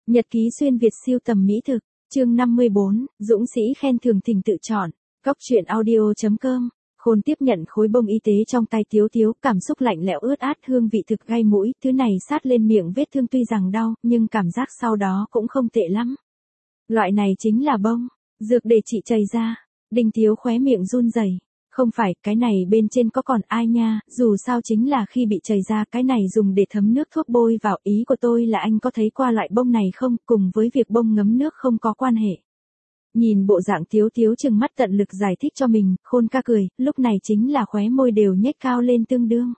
Nhật ký xuyên Việt siêu tầm mỹ thực, chương 54, Dũng sĩ khen thưởng thỉnh tự chọn, góc truyện audio.com. Khôn tiếp nhận khối bông y tế trong tay Tiếu Tiếu, cảm xúc lạnh lẽo ướt át, hương vị thực gai mũi, thứ này sát lên miệng vết thương tuy rằng đau, nhưng cảm giác sau đó cũng không tệ lắm. Loại này chính là bông, dược để trị chày da. Đinh Tiếu khóe miệng run rẩy. Không phải, cái này bên trên có còn ai nha, dù sao chính là khi bị chày da, cái này dùng để thấm nước thuốc bôi vào. Ý của tôi là anh có thấy qua loại bông này không, cùng với việc bông ngấm nước không có quan hệ. Nhìn bộ dạng Tiếu Tiếu chừng mắt tận lực giải thích cho mình, Khôn ca cười, lúc này chính là khóe môi đều nhếch cao lên tương đương.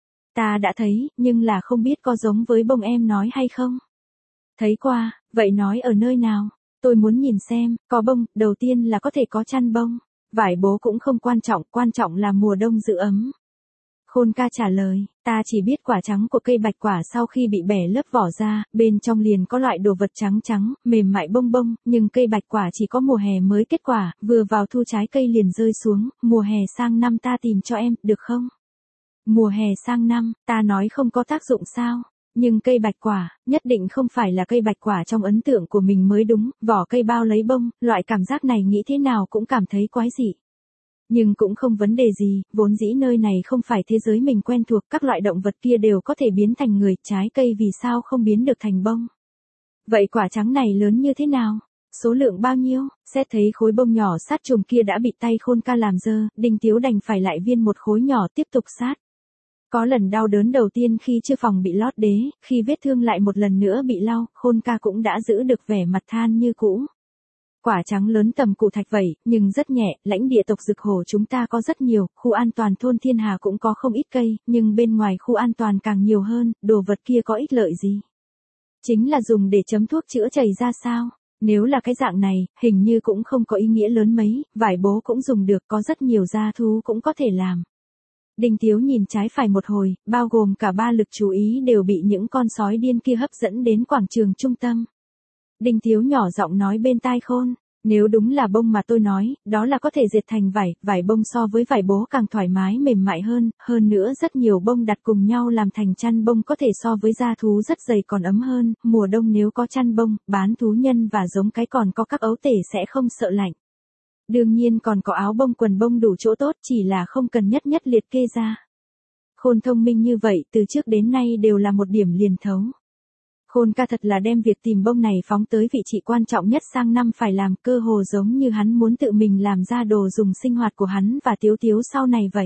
Ta đã thấy, nhưng là không biết có giống với bông em nói hay không. Thấy qua, vậy nói ở nơi nào, tôi muốn nhìn xem, có bông, đầu tiên là có thể có chăn bông. Vải bố cũng không quan trọng là mùa đông giữ ấm. Khôn ca trả lời, ta chỉ biết quả trắng của cây bạch quả sau khi bị bẻ lớp vỏ ra, bên trong liền có loại đồ vật trắng trắng, mềm mại bông bông, nhưng cây bạch quả chỉ có mùa hè mới kết quả, vừa vào thu trái cây liền rơi xuống, mùa hè sang năm ta tìm cho em, được không? Mùa hè sang năm, ta nói không có tác dụng sao? Nhưng cây bạch quả, nhất định không phải là cây bạch quả trong ấn tượng của mình mới đúng, vỏ cây bao lấy bông, loại cảm giác này nghĩ thế nào cũng cảm thấy quái dị. Nhưng cũng không vấn đề gì, vốn dĩ nơi này không phải thế giới mình quen thuộc, các loại động vật kia đều có thể biến thành người, trái cây vì sao không biến được thành bông. Vậy quả trắng này lớn như thế nào? Số lượng bao nhiêu? Xét thấy khối bông nhỏ sát trùng kia đã bị tay Khôn ca làm dơ, Đinh Tiếu đành phải lại viên một khối nhỏ tiếp tục sát. Có lần đau đớn đầu tiên khi chưa phòng bị lót đế, khi vết thương lại một lần nữa bị lau, Khôn ca cũng đã giữ được vẻ mặt than như cũ. Quả trắng lớn tầm củ thạch vậy, nhưng rất nhẹ, lãnh địa tộc Dực Hổ chúng ta có rất nhiều, khu an toàn thôn Thiên Hà cũng có không ít cây, nhưng bên ngoài khu an toàn càng nhiều hơn, đồ vật kia có ích lợi gì? Chính là dùng để chấm thuốc chữa chày ra sao? Nếu là cái dạng này, hình như cũng không có ý nghĩa lớn mấy, vải bố cũng dùng được, có rất nhiều gia thú cũng có thể làm. Đinh Tiếu nhìn trái phải một hồi, bao gồm cả ba lực chú ý đều bị những con sói điên kia hấp dẫn đến quảng trường trung tâm. Đinh Tiếu nhỏ giọng nói bên tai Khôn, nếu đúng là bông mà tôi nói, đó là có thể dệt thành vải, vải bông so với vải bố càng thoải mái mềm mại hơn nữa rất nhiều bông đặt cùng nhau làm thành chăn bông có thể so với da thú rất dày còn ấm hơn, mùa đông nếu có chăn bông, bán thú nhân và giống cái còn có các ấu tể sẽ không sợ lạnh. Đương nhiên còn có áo bông quần bông đủ chỗ tốt, chỉ là không cần nhất liệt kê ra. Khôn thông minh như vậy từ trước đến nay đều là một điểm liền thấu. Khôn ca thật là đem việc tìm bông này phóng tới vị trí quan trọng nhất sang năm phải làm, cơ hồ giống như hắn muốn tự mình làm ra đồ dùng sinh hoạt của hắn và Tiếu Tiếu sau này vậy.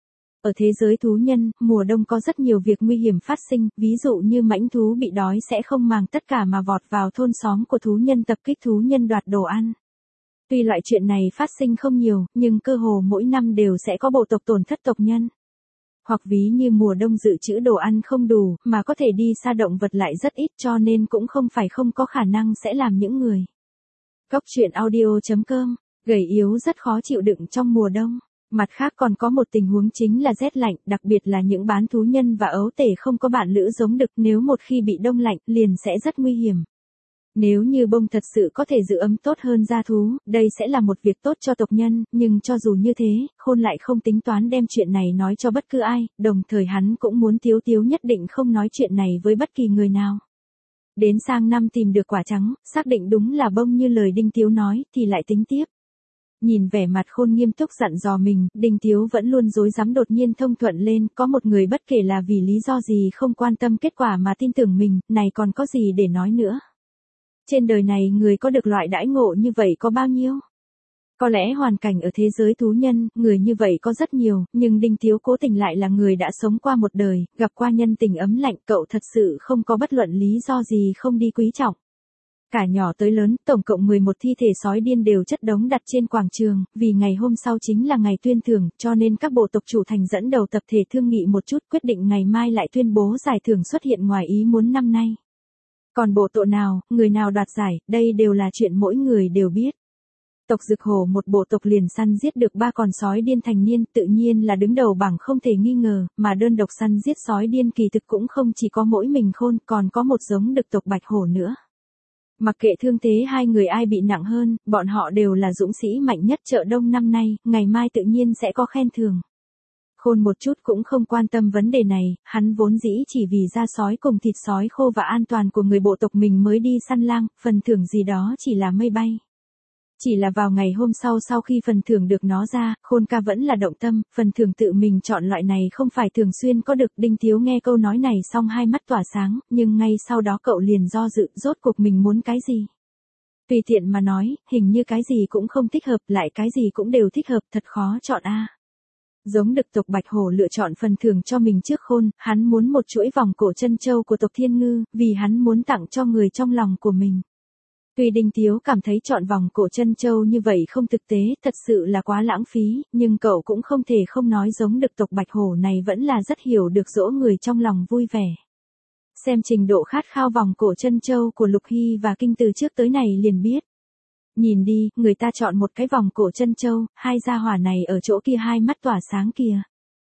Ở thế giới thú nhân, mùa đông có rất nhiều việc nguy hiểm phát sinh, ví dụ như mãnh thú bị đói sẽ không màng tất cả mà vọt vào thôn xóm của thú nhân tập kích thú nhân đoạt đồ ăn. Tuy loại chuyện này phát sinh không nhiều, nhưng cơ hồ mỗi năm đều sẽ có bộ tộc tổn thất tộc nhân. Hoặc ví như mùa đông dự trữ đồ ăn không đủ, mà có thể đi xa động vật lại rất ít cho nên cũng không phải không có khả năng sẽ làm những người. Góc truyện audio.com, gầy yếu rất khó chịu đựng trong mùa đông. Mặt khác còn có một tình huống chính là rét lạnh, đặc biệt là những bán thú nhân và ấu tể không có bạn lữ giống đực, nếu một khi bị đông lạnh liền sẽ rất nguy hiểm. Nếu như bông thật sự có thể giữ ấm tốt hơn gia thú, đây sẽ là một việc tốt cho tộc nhân, nhưng cho dù như thế, Khôn lại không tính toán đem chuyện này nói cho bất cứ ai, đồng thời hắn cũng muốn Tiếu Tiếu nhất định không nói chuyện này với bất kỳ người nào. Đến sang năm tìm được quả trắng, xác định đúng là bông như lời Đinh Tiếu nói, thì lại tính tiếp. Nhìn vẻ mặt Khôn nghiêm túc dặn dò mình, Đinh Tiếu vẫn luôn rối rắm đột nhiên thông thuận lên, có một người bất kể là vì lý do gì không quan tâm kết quả mà tin tưởng mình, này còn có gì để nói nữa. Trên đời này người có được loại đãi ngộ như vậy có bao nhiêu? Có lẽ hoàn cảnh ở thế giới thú nhân, người như vậy có rất nhiều, nhưng Đinh Tiếu cố tình lại là người đã sống qua một đời, gặp qua nhân tình ấm lạnh, cậu thật sự không có bất luận lý do gì không đi quý trọng. Cả nhỏ tới lớn, tổng cộng 11 thi thể sói điên đều chất đống đặt trên quảng trường, vì ngày hôm sau chính là ngày tuyên thưởng, cho nên các bộ tộc chủ thành dẫn đầu tập thể thương nghị một chút, quyết định ngày mai lại tuyên bố giải thưởng xuất hiện ngoài ý muốn năm nay. Còn bộ tộc nào, người nào đoạt giải, đây đều là chuyện mỗi người đều biết. Tộc Dực Hổ một bộ tộc liền săn giết được 3 con sói điên thành niên, tự nhiên là đứng đầu bảng không thể nghi ngờ, mà đơn độc săn giết sói điên kỳ thực cũng không chỉ có mỗi mình Khôn, còn có một giống đực tộc Bạch Hổ nữa. Mặc kệ thương thế hai người ai bị nặng hơn, bọn họ đều là dũng sĩ mạnh nhất chợ đông năm nay, ngày mai tự nhiên sẽ có khen thưởng. Khôn một chút cũng không quan tâm vấn đề này, hắn vốn dĩ chỉ vì da sói cùng thịt sói khô và an toàn của người bộ tộc mình mới đi săn lang, phần thưởng gì đó chỉ là mây bay. Chỉ là vào ngày hôm sau khi phần thưởng được nó ra, Khôn ca vẫn là động tâm, phần thưởng tự mình chọn loại này không phải thường xuyên có được. Đinh Tiếu nghe câu nói này xong hai mắt tỏa sáng, nhưng ngay sau đó cậu liền do dự, rốt cuộc mình muốn cái gì. Tùy tiện mà nói, hình như cái gì cũng không thích hợp, lại cái gì cũng đều thích hợp, thật khó chọn a. Giống đực tộc Bạch Hổ lựa chọn phần thưởng cho mình trước Khôn, hắn muốn một chuỗi vòng cổ chân châu của tộc Thiên Ngư, vì hắn muốn tặng cho người trong lòng của mình. Tuy Đinh Tiếu cảm thấy chọn vòng cổ chân châu như vậy không thực tế, thật sự là quá lãng phí, nhưng cậu cũng không thể không nói giống đực tộc Bạch Hổ này vẫn là rất hiểu được dỗ người trong lòng vui vẻ. Xem trình độ khát khao vòng cổ chân châu của Lục Hy và Kinh từ trước tới này liền biết. Nhìn đi, người ta chọn một cái vòng cổ chân châu, hai gia hỏa này ở chỗ kia hai mắt tỏa sáng kìa.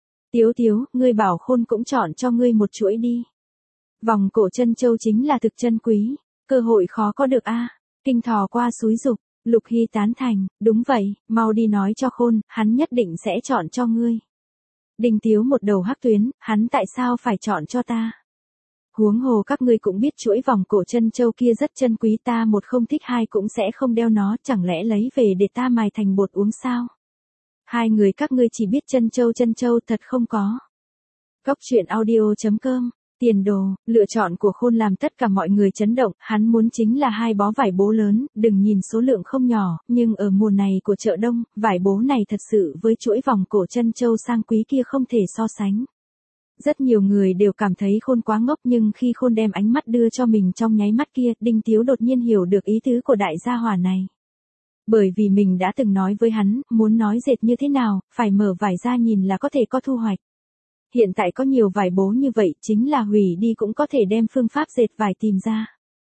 Tiếu, ngươi bảo Khôn cũng chọn cho ngươi một chuỗi đi. Vòng cổ chân châu chính là thực chân quý, cơ hội khó có được a. Kinh thò qua xúi giục, Lục Hy tán thành, đúng vậy, mau đi nói cho Khôn, hắn nhất định sẽ chọn cho ngươi. Đinh Tiếu một đầu hắc tuyến, hắn tại sao phải chọn cho ta? Huống hồ các ngươi cũng biết chuỗi vòng cổ chân châu kia rất chân quý, ta một không thích hai cũng sẽ không đeo nó, chẳng lẽ lấy về để ta mài thành bột uống sao? Hai người các ngươi chỉ biết chân châu thật không có. Góc truyện audio.com. Tiền đồ, lựa chọn của Khôn làm tất cả mọi người chấn động, hắn muốn chính là hai bó vải bố lớn, đừng nhìn số lượng không nhỏ, nhưng ở mùa này của chợ đông, vải bố này thật sự với chuỗi vòng cổ chân châu sang quý kia không thể so sánh. Rất nhiều người đều cảm thấy Khôn quá ngốc, nhưng khi Khôn đem ánh mắt đưa cho mình trong nháy mắt kia, Đinh Tiếu đột nhiên hiểu được ý tứ của đại gia hỏa này. Bởi vì mình đã từng nói với hắn, muốn nói dệt như thế nào, phải mở vải ra nhìn là có thể có thu hoạch. Hiện tại có nhiều vải bố như vậy, chính là hủy đi cũng có thể đem phương pháp dệt vải tìm ra.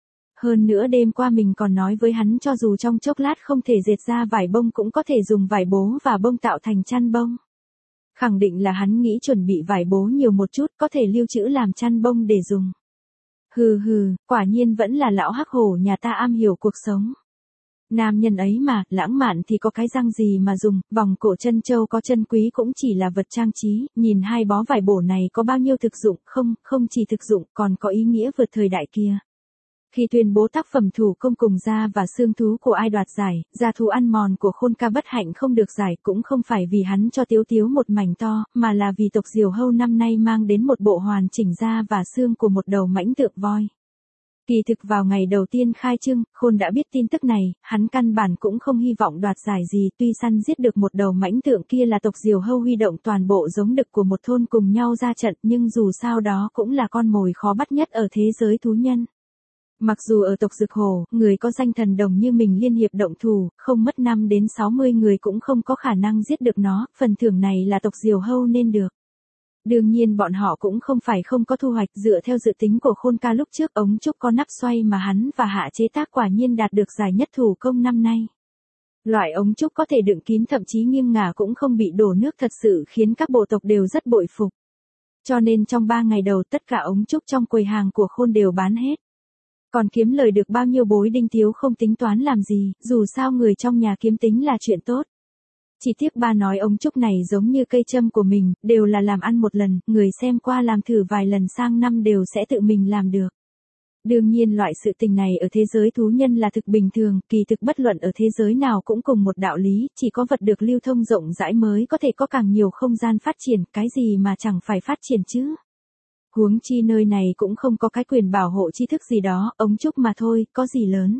Hơn nữa đêm qua mình còn nói với hắn cho dù trong chốc lát không thể dệt ra vải bông cũng có thể dùng vải bố và bông tạo thành chăn bông. Khẳng định là hắn nghĩ chuẩn bị vải bố nhiều một chút, có thể lưu trữ làm chăn bông để dùng. Hừ, quả nhiên vẫn là lão hắc hổ nhà ta am hiểu cuộc sống. Nam nhân ấy mà, lãng mạn thì có cái răng gì mà dùng, vòng cổ chân châu có chân quý cũng chỉ là vật trang trí, nhìn hai bó vải bổ này có bao nhiêu thực dụng, không chỉ thực dụng, còn có ý nghĩa vượt thời đại kia. Khi tuyên bố tác phẩm thủ công cùng da và xương thú của ai đoạt giải, da thú ăn mòn của Khôn ca bất hạnh không được giải, cũng không phải vì hắn cho Tiếu một mảnh to, mà là vì tộc Diều Hâu năm nay mang đến một bộ hoàn chỉnh da và xương của một đầu mãnh tượng voi. Kỳ thực vào ngày đầu tiên khai trương, Khôn đã biết tin tức này, hắn căn bản cũng không hy vọng đoạt giải gì, tuy săn giết được một đầu mãnh tượng kia là tộc Diều Hâu huy động toàn bộ giống đực của một thôn cùng nhau ra trận, nhưng dù sao đó cũng là con mồi khó bắt nhất ở thế giới thú nhân. Mặc dù ở tộc Dực Hổ, người có danh thần đồng như mình liên hiệp động thủ, không mất 5 đến 60 người cũng không có khả năng giết được nó, phần thưởng này là tộc Diều Hâu nên được. Đương nhiên bọn họ cũng không phải không có thu hoạch, dựa theo dự tính của Khôn ca lúc trước ống trúc có nắp xoay mà hắn và Hạ chế tác quả nhiên đạt được giải nhất thủ công năm nay. Loại ống trúc có thể đựng kín thậm chí nghiêng ngả cũng không bị đổ nước thật sự khiến các bộ tộc đều rất bội phục. Cho nên trong 3 ngày đầu tất cả ống trúc trong quầy hàng của Khôn đều bán hết. Còn kiếm lời được bao nhiêu Bối Đinh Tiếu không tính toán làm gì, dù sao người trong nhà kiếm tính là chuyện tốt. Chỉ tiếc ba nói ống trúc này giống như cây châm của mình, đều là làm ăn một lần, người xem qua làm thử vài lần sang năm đều sẽ tự mình làm được. Đương nhiên loại sự tình này ở thế giới thú nhân là thực bình thường, kỳ thực bất luận ở thế giới nào cũng cùng một đạo lý, chỉ có vật được lưu thông rộng rãi mới có thể có càng nhiều không gian phát triển, cái gì mà chẳng phải phát triển chứ. Huống chi nơi này cũng không có cái quyền bảo hộ tri thức gì đó, ống trúc mà thôi, có gì lớn.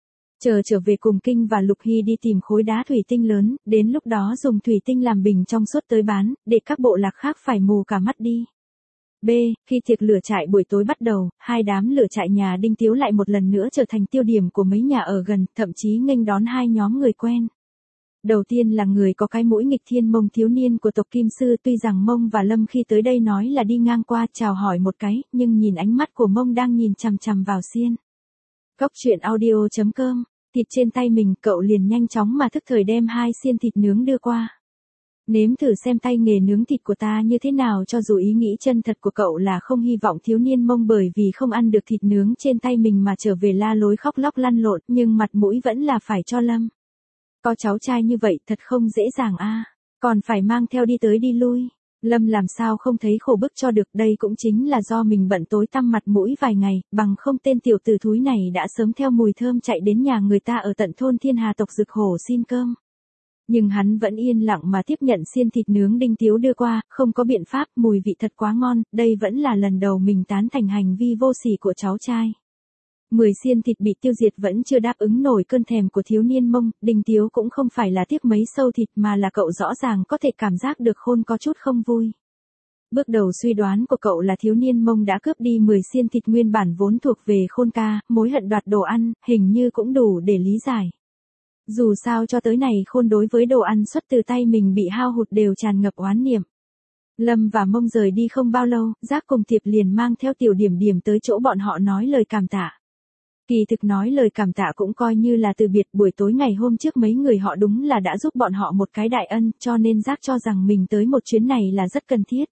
Trở về cùng Kinh và Lục Hy đi tìm khối đá thủy tinh lớn, đến lúc đó dùng thủy tinh làm bình trong suốt tới bán, để các bộ lạc khác phải mù cả mắt đi. B. Khi tiệc lửa trại buổi tối bắt đầu, hai đám lửa trại nhà Đinh Tiếu lại một lần nữa trở thành tiêu điểm của mấy nhà ở gần, thậm chí nghênh đón hai nhóm người quen. Đầu tiên là người có cái mũi nghịch thiên Mông thiếu niên của tộc Kim Sư, tuy rằng Mông và Lâm khi tới đây nói là đi ngang qua chào hỏi một cái, nhưng nhìn ánh mắt của Mông đang nhìn chằm chằm vào xiên. Góc truyện audio.com. Thịt trên tay mình, cậu liền nhanh chóng mà thức thời đem 2 xiên thịt nướng đưa qua. Nếm thử xem tay nghề nướng thịt của ta như thế nào, cho dù ý nghĩ chân thật của cậu là không hy vọng thiếu niên Mông bởi vì không ăn được thịt nướng trên tay mình mà trở về la lối khóc lóc lăn lộn, nhưng mặt mũi vẫn là phải cho Lâm. Có cháu trai như vậy thật không dễ dàng a, còn phải mang theo đi tới đi lui. Lâm làm sao không thấy khổ bức cho được, đây cũng chính là do mình bận tối tăm mặt mũi vài ngày, bằng không tên tiểu tử thúi này đã sớm theo mùi thơm chạy đến nhà người ta ở tận thôn Thiên Hà tộc Dực Hổ xin cơm. Nhưng hắn vẫn yên lặng mà tiếp nhận xiên thịt nướng Đinh Tiếu đưa qua, không có biện pháp, mùi vị thật quá ngon, đây vẫn là lần đầu mình tán thành hành vi vô sỉ của cháu trai. 10 xiên thịt bị tiêu diệt vẫn chưa đáp ứng nổi cơn thèm của thiếu niên Mông, Đinh Tiếu cũng không phải là tiếc mấy sâu thịt mà là cậu rõ ràng có thể cảm giác được Khôn có chút không vui. Bước đầu suy đoán của cậu là thiếu niên Mông đã cướp đi 10 xiên thịt nguyên bản vốn thuộc về Khôn ca, mối hận đoạt đồ ăn, hình như cũng đủ để lý giải. Dù sao cho tới này Khôn đối với đồ ăn xuất từ tay mình bị hao hụt đều tràn ngập oán niệm. Lâm và Mông rời đi không bao lâu, Giác cùng Tiệp liền mang theo Tiểu Điểm Điểm tới chỗ bọn họ nói lời cảm tạ. Kỳ thực nói lời cảm tạ cũng coi như là từ biệt, buổi tối ngày hôm trước mấy người họ đúng là đã giúp bọn họ một cái đại ân, cho nên Giác cho rằng mình tới một chuyến này là rất cần thiết.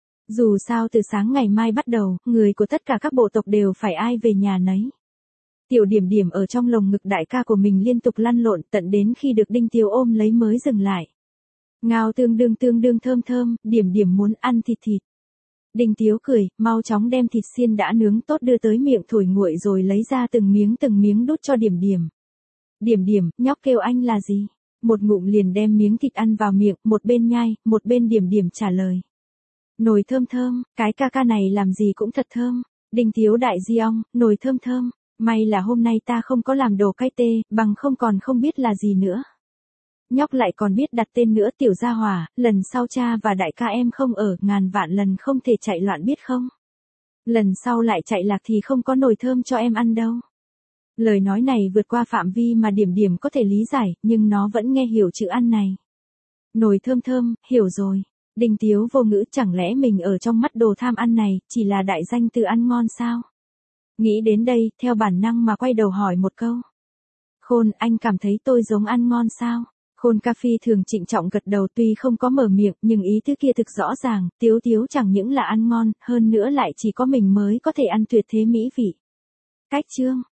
Dù sao từ sáng ngày mai bắt đầu, người của tất cả các bộ tộc đều phải ai về nhà nấy. Tiểu Điểm Điểm ở trong lồng ngực đại ca của mình liên tục lăn lộn tận đến khi được Đinh Tiếu ôm lấy mới dừng lại. Ngao tương đương thơm thơm, Điểm Điểm muốn ăn thịt thịt. Đinh Tiếu cười, mau chóng đem thịt xiên đã nướng tốt đưa tới miệng thổi nguội rồi lấy ra từng miếng đút cho Điểm Điểm. Điểm Điểm, nhóc kêu anh là gì? Một ngụm liền đem miếng thịt ăn vào miệng, một bên nhai, một bên Điểm Điểm trả lời. Nồi thơm thơm, cái ca ca này làm gì cũng thật thơm. Đinh Tiếu đại di ong, nồi thơm thơm. May là hôm nay ta không có làm đồ cay tê, bằng không còn không biết là gì nữa. Nhóc lại còn biết đặt tên nữa, Tiểu Gia Hỏa, lần sau cha và đại ca em không ở, ngàn vạn lần không thể chạy loạn biết không. Lần sau lại chạy lạc thì không có nồi thơm cho em ăn đâu. Lời nói này vượt qua phạm vi mà Điểm Điểm có thể lý giải, nhưng nó vẫn nghe hiểu chữ ăn này. Nồi thơm thơm, hiểu rồi. Đinh Tiếu vô ngữ, chẳng lẽ mình ở trong mắt đồ tham ăn này, chỉ là đại danh từ ăn ngon sao? Nghĩ đến đây, theo bản năng mà quay đầu hỏi một câu. Khôn, anh cảm thấy tôi giống ăn ngon sao? Khôn ca phi thường trịnh trọng gật đầu, tuy không có mở miệng, nhưng ý thứ kia thực rõ ràng, Tiếu Tiếu chẳng những là ăn ngon, hơn nữa lại chỉ có mình mới có thể ăn tuyệt thế mỹ vị. Cách chương